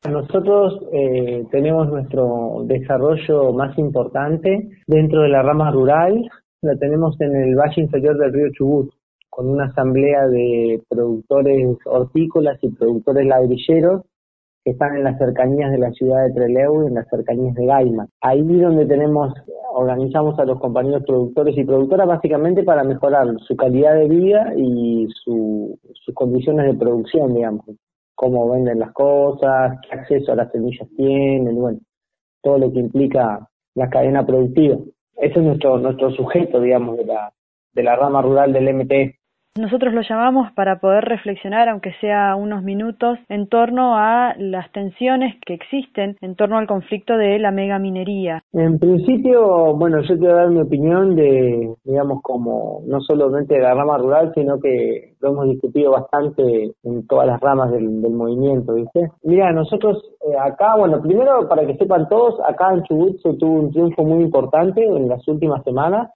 Nosotros tenemos nuestro desarrollo más importante dentro de la rama rural, la tenemos en el valle inferior del río Chubut, con una asamblea de productores hortícolas y productores ladrilleros que están en las cercanías de la ciudad de Trelew y en las cercanías de Gaima. Ahí donde organizamos a los compañeros productores y productoras básicamente para mejorar su calidad de vida y sus condiciones de producción, digamos. Cómo venden las cosas, qué acceso a las semillas tienen, bueno, todo lo que implica la cadena productiva. Ese es nuestro sujeto, digamos, de la rama rural del MTE. Nosotros lo llamamos para poder reflexionar, aunque sea unos minutos, en torno a las tensiones que existen en torno al conflicto de la megaminería. En principio, bueno, yo te voy a dar mi opinión de, digamos, como no solamente de la rama rural, sino que lo hemos discutido bastante en todas las ramas del movimiento, ¿viste? Mira, nosotros acá, bueno, primero para que sepan todos, acá en Chubut se tuvo un triunfo muy importante en las últimas semanas,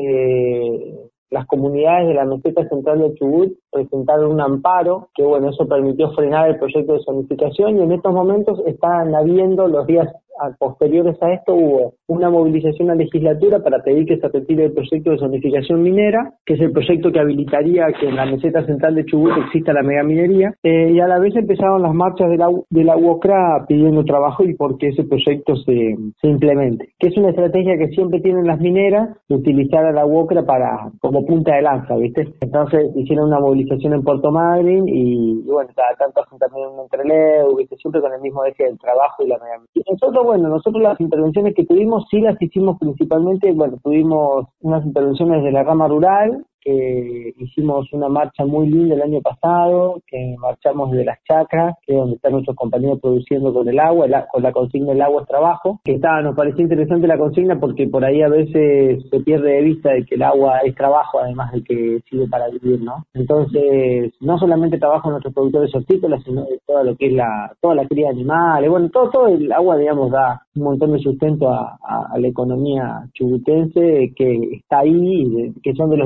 porque las comunidades de la meseta central de Chubut presentaron un amparo, que bueno, eso permitió frenar el proyecto de zonificación, y en estos momentos están habiendo, los días posteriores a esto, hubo una movilización a la legislatura para pedir que se retire el proyecto de zonificación minera, que es el proyecto que habilitaría que en la meseta central de Chubut exista la megaminería, y a la vez empezaron las marchas de la UOCRA pidiendo trabajo y porque ese proyecto se implemente, que es una estrategia que siempre tienen las mineras, de utilizar a la UOCRA como punta de lanza, ¿viste? Entonces hicieron una movilización en Puerto Madryn y bueno, cada tanto hacen también un entreleu, ¿viste? Siempre con el mismo eje del trabajo y la megaminería. Y nosotros las intervenciones que tuvimos sí las hicimos principalmente, bueno, tuvimos unas intervenciones de la rama rural, que hicimos una marcha muy linda el año pasado, que marchamos de las chacras, que es donde están nuestros compañeros produciendo con el agua, con la consigna "el agua es trabajo", que nos pareció interesante la consigna porque por ahí a veces se pierde de vista de que el agua es trabajo, además de que sirve para vivir, ¿no? Entonces, no solamente trabajo en nuestros productores hortícolas, sino de todo lo que es toda la cría de animales, bueno, todo el agua, digamos, da un montón de sustento a la economía chubutense que está ahí, que son de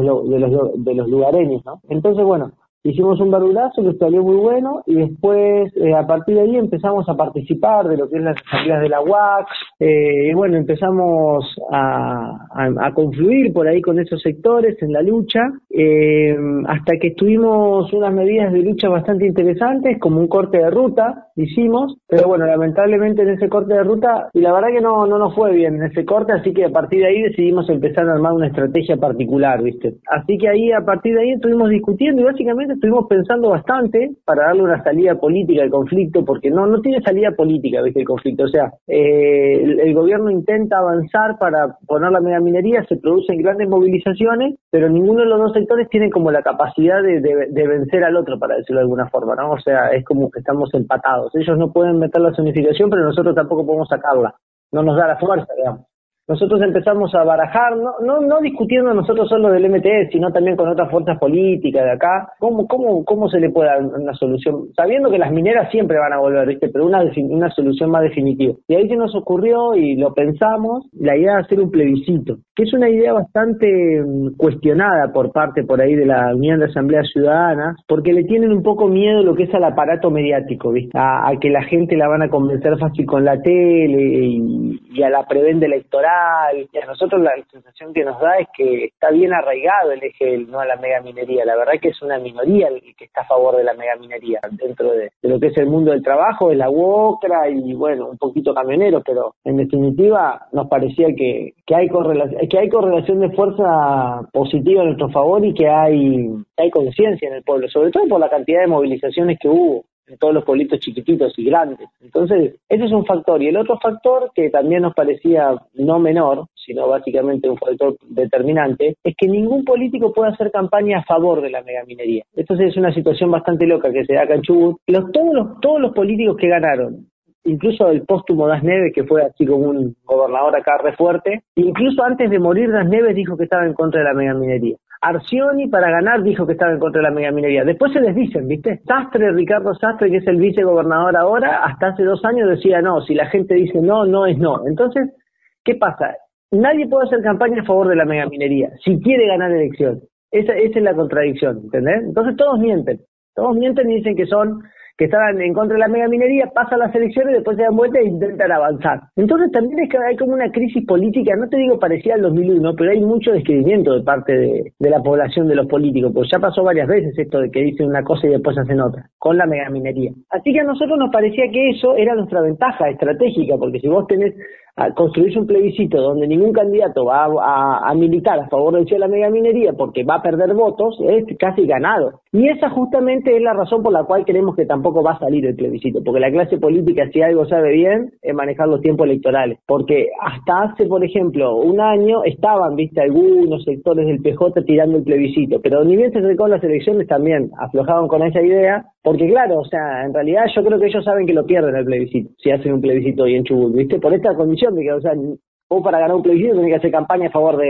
los lugareños, ¿no? Entonces, bueno, hicimos un verdurazo que salió muy bueno y después a partir de ahí empezamos a participar de lo que es las asambleas de la UAC, y bueno, empezamos a confluir por ahí con esos sectores en la lucha, hasta que tuvimos unas medidas de lucha bastante interesantes, como un corte de ruta hicimos, pero bueno, lamentablemente en ese corte de ruta, y la verdad que no nos fue bien en ese corte, así que a partir de ahí decidimos empezar a armar una estrategia particular, ¿viste? Así que ahí, a partir de ahí estuvimos discutiendo y básicamente estuvimos pensando bastante para darle una salida política al conflicto, porque no tiene salida política, ¿viste? El conflicto, o sea, el gobierno intenta avanzar para poner la megaminería, se producen grandes movilizaciones, pero ninguno de los dos sectores tiene como la capacidad de vencer al otro, para decirlo de alguna forma, ¿no? O sea, es como que estamos empatados. Ellos no pueden meter la zonificación, pero nosotros tampoco podemos sacarla. No nos da la fuerza, digamos. Nosotros empezamos a barajar, no discutiendo nosotros solo del MTE, sino también con otras fuerzas políticas de acá. ¿Cómo se le puede dar una solución? Sabiendo que las mineras siempre van a volver, ¿viste? Pero una solución más definitiva. Y ahí se nos ocurrió, y lo pensamos, la idea de hacer un plebiscito, que es una idea bastante cuestionada por ahí de la Unión de Asambleas Ciudadanas, porque le tienen un poco miedo lo que es al aparato mediático, ¿viste? A que la gente la van a convencer fácil con la tele y a la prebenda electoral. Y a nosotros la sensación que nos da es que está bien arraigado el eje del no a la megaminería. La verdad que es una minoría el que está a favor de la megaminería dentro de lo que es el mundo del trabajo, de la UOCRA y bueno, un poquito camionero, pero en definitiva nos parecía que hay correlación de fuerza positiva a nuestro favor y que hay conciencia en el pueblo, sobre todo por la cantidad de movilizaciones que hubo en todos los pueblitos chiquititos y grandes. Entonces, ese es un factor. Y el otro factor, que también nos parecía no menor, sino básicamente un factor determinante, es que ningún político puede hacer campaña a favor de la megaminería. Entonces es una situación bastante loca que se da acá en Chubut. Todos los políticos que ganaron, incluso el póstumo Das Neves, que fue así como un gobernador acá re fuerte, incluso antes de morir Das Neves dijo que estaba en contra de la megaminería. Arcioni, para ganar, dijo que estaba en contra de la megaminería. Después se les dicen, ¿viste? Ricardo Sastre, que es el vicegobernador ahora, hasta hace 2 años decía no. Si la gente dice no, no es no. Entonces, ¿qué pasa? Nadie puede hacer campaña a favor de la megaminería si quiere ganar elecciones. Esa es la contradicción, ¿entendés? Entonces todos mienten y dicen que que estaban en contra de la megaminería, pasan las elecciones, después se dan vuelta e intentan avanzar. Entonces también es que hay como una crisis política, no te digo parecida al 2001, pero hay mucho descreimiento de parte de la población, de los políticos, porque ya pasó varias veces esto de que dicen una cosa y después hacen otra, con la megaminería. Así que a nosotros nos parecía que eso era nuestra ventaja estratégica, porque si vos construís un plebiscito donde ningún candidato va a militar a favor de la megaminería porque va a perder votos, es casi ganado. Y esa justamente es la razón por la cual creemos que tampoco va a salir el plebiscito, porque la clase política, si algo sabe bien, es manejar los tiempos electorales. Porque hasta hace, por ejemplo, un año estaban, algunos sectores del PJ tirando el plebiscito, pero ni bien se acercaron las elecciones también aflojaban con esa idea, porque claro, en realidad yo creo que ellos saben que lo pierden el plebiscito, si hacen un plebiscito hoy en Chubut, por esta condición de que, vos para ganar un plebiscito tenés que hacer campaña a favor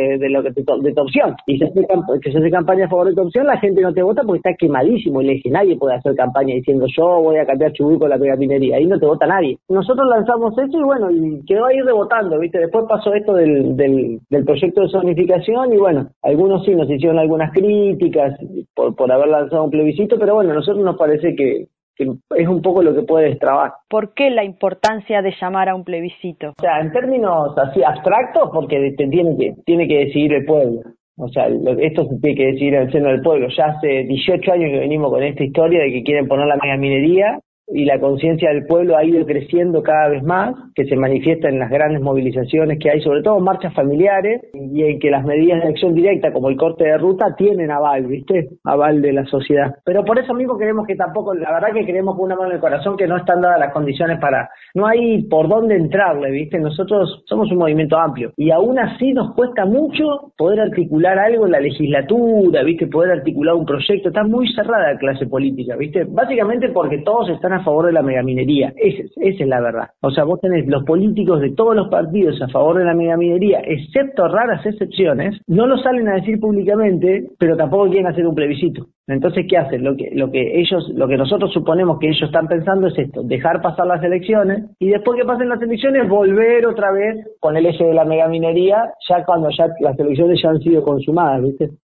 de tu opción. Y si se hace campaña a favor de tu opción, la gente no te vota porque está quemadísimo el eje. Nadie puede hacer campaña diciendo yo voy a cambiar Chubut con la megaminería. Ahí no te vota nadie. Nosotros lanzamos eso y quedó ahí rebotando, Después pasó esto del proyecto de zonificación y algunos sí nos hicieron algunas críticas por haber lanzado un plebiscito, pero a nosotros nos parece que es un poco lo que puede destrabar. ¿Por qué la importancia de llamar a un plebiscito? En términos así abstractos, porque tiene que decidir el pueblo. Esto se tiene que decidir en el seno del pueblo. Ya hace 18 años que venimos con esta historia de que quieren poner la megaminería y la conciencia del pueblo ha ido creciendo cada vez más, que se manifiesta en las grandes movilizaciones que hay, sobre todo marchas familiares, y en que las medidas de acción directa, como el corte de ruta, tienen aval, aval de la sociedad. Pero por eso mismo creemos que tampoco, la verdad que creemos con una mano en el corazón que no están dadas las condiciones no hay por dónde entrarle, Nosotros somos un movimiento amplio, y aún así nos cuesta mucho poder articular algo en la legislatura, poder articular un proyecto. Está muy cerrada la clase política, básicamente porque todos están a favor de la megaminería. Esa es la verdad. Vos tenés los políticos de todos los partidos a favor de la megaminería, excepto raras excepciones, no lo salen a decir públicamente, pero tampoco quieren hacer un plebiscito. Entonces, ¿qué hacen? Lo que nosotros suponemos que ellos están pensando es esto: dejar pasar las elecciones y después que pasen las elecciones volver otra vez con el eje de la megaminería, ya cuando ya las elecciones ya han sido consumadas,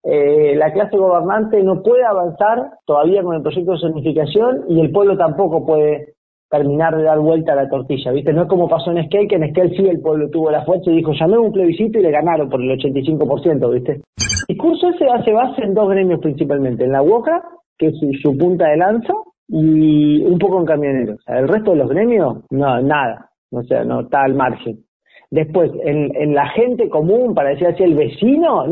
la clase gobernante no puede avanzar todavía con el proyecto de zonificación y el pueblo tampoco puede terminar de dar vuelta a la tortilla, No es como pasó en Esquel, que en Esquel sí el pueblo tuvo la fuerza y dijo, llamé un plebiscito y le ganaron por el 85%, El discurso ese hace base en dos gremios principalmente, en la UOCRA, que es su punta de lanza, y un poco en camioneros. El resto de los gremios, no, nada, no está al margen. Después, en la gente común, para decir así, el vecino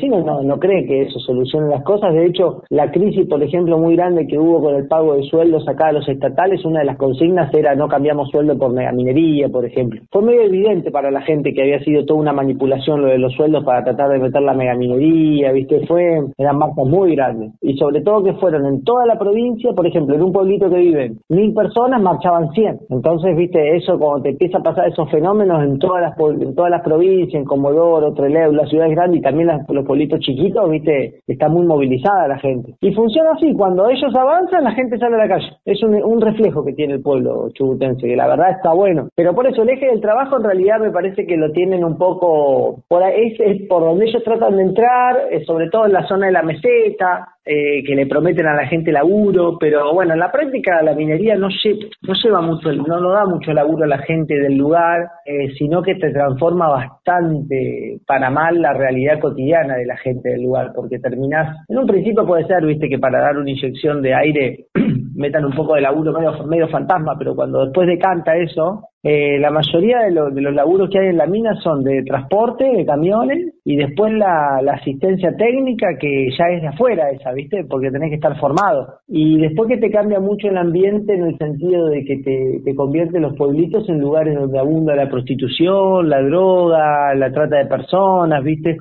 no cree que eso solucione las cosas. De hecho, la crisis, por ejemplo, muy grande que hubo con el pago de sueldos acá a los estatales, una de las consignas era no cambiamos sueldo por megaminería, por ejemplo. Fue medio evidente para la gente que había sido toda una manipulación lo de los sueldos para tratar de meter la megaminería, eran marcas muy grandes. Y sobre todo que fueron en toda la provincia, por ejemplo, en un pueblito que viven 1.000 personas, marchaban 100. Entonces, eso cuando te empieza a pasar esos fenómenos en todas las provincias, en Comodoro, Trelew, las ciudades grandes y también los pueblitos chiquitos, está muy movilizada la gente. Y funciona así: cuando ellos avanzan, la gente sale a la calle. Es un reflejo que tiene el pueblo chubutense, que la verdad está bueno. Pero por eso el eje del trabajo en realidad me parece que lo tienen un poco por ahí, es por donde ellos tratan de entrar, sobre todo en la zona de la meseta, que le prometen a la gente laburo, pero en la práctica la minería no lleva mucho, no da mucho laburo a la gente del lugar, sino que te transforma bastante para mal la realidad cotidiana de la gente del lugar, porque terminás, en un principio puede ser, que para dar una inyección de aire metan un poco de laburo medio fantasma, pero cuando después decanta eso, la mayoría de los laburos que hay en la mina son de transporte, de camiones, y después la asistencia técnica, que ya es de afuera esa, porque tenés que estar formado. Y después que te cambia mucho el ambiente en el sentido de que te convierte los pueblitos en lugares donde abunda la prostitución, la droga, la trata de personas,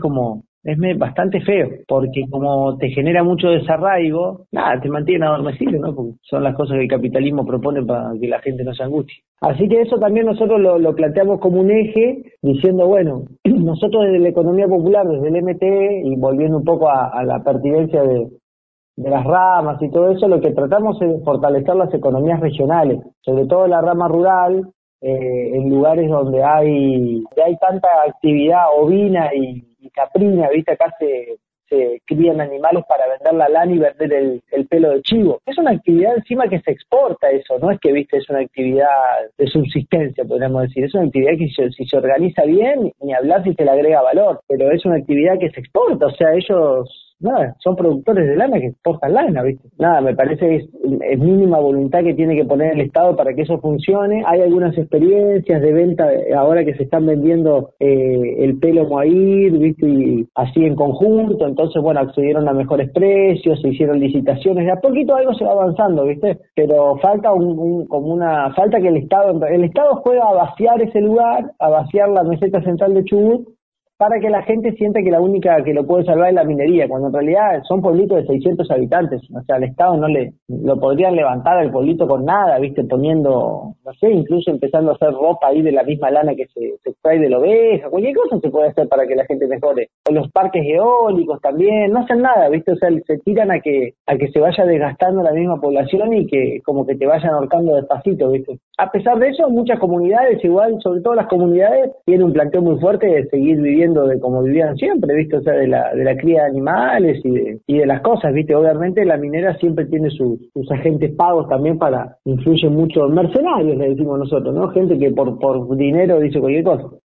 es bastante feo, porque como te genera mucho desarraigo, te mantiene adormecido, Porque son las cosas que el capitalismo propone para que la gente no se angustie. Así que eso también nosotros lo planteamos como un eje, diciendo, nosotros desde la economía popular, desde el MT, y volviendo un poco a la pertinencia de las ramas y todo eso, lo que tratamos es fortalecer las economías regionales, sobre todo la rama rural, en lugares donde hay tanta actividad ovina y caprina, acá se se crían animales para vender la lana y vender el pelo de chivo. Es una actividad encima que se exporta eso, no es que, viste, es una actividad de subsistencia, podríamos decir. Es una actividad que si se organiza bien, ni hablar si se le agrega valor, pero es una actividad que se exporta, o sea, ellos... Nada, son productores de lana que exportan lana, ¿viste? Nada, me parece que es mínima voluntad que tiene que poner el Estado para que eso funcione. Hay algunas experiencias de venta ahora que se están vendiendo el pelo mohair, ¿viste? Y así en conjunto, entonces, bueno, accedieron a mejores precios, se hicieron licitaciones, de a poquito algo se va avanzando, ¿viste? Pero falta falta que el Estado juega a vaciar ese lugar, a vaciar la meseta central de Chubut, para que la gente sienta que la única que lo puede salvar es la minería, cuando en realidad son pueblitos de 600 habitantes, o sea, al Estado no lo podrían levantar al pueblito con nada, ¿viste? Poniendo, no sé, incluso empezando a hacer ropa ahí de la misma lana que se extrae de la oveja, cualquier cosa se puede hacer para que la gente mejore. O los parques eólicos también, no hacen nada, ¿viste? O sea, se tiran a que se vaya desgastando la misma población y que como que te vayan ahorcando despacito, ¿viste? A pesar de eso, muchas comunidades, igual, sobre todo las comunidades, tienen un planteo muy fuerte de seguir viviendo de como vivían siempre, ¿viste? O sea, de la cría de animales y de las cosas, ¿viste? Obviamente la minera siempre tiene sus agentes pagos también influyen mucho, mercenarios le decimos nosotros, ¿no? Gente que por dinero dice cualquier cosa.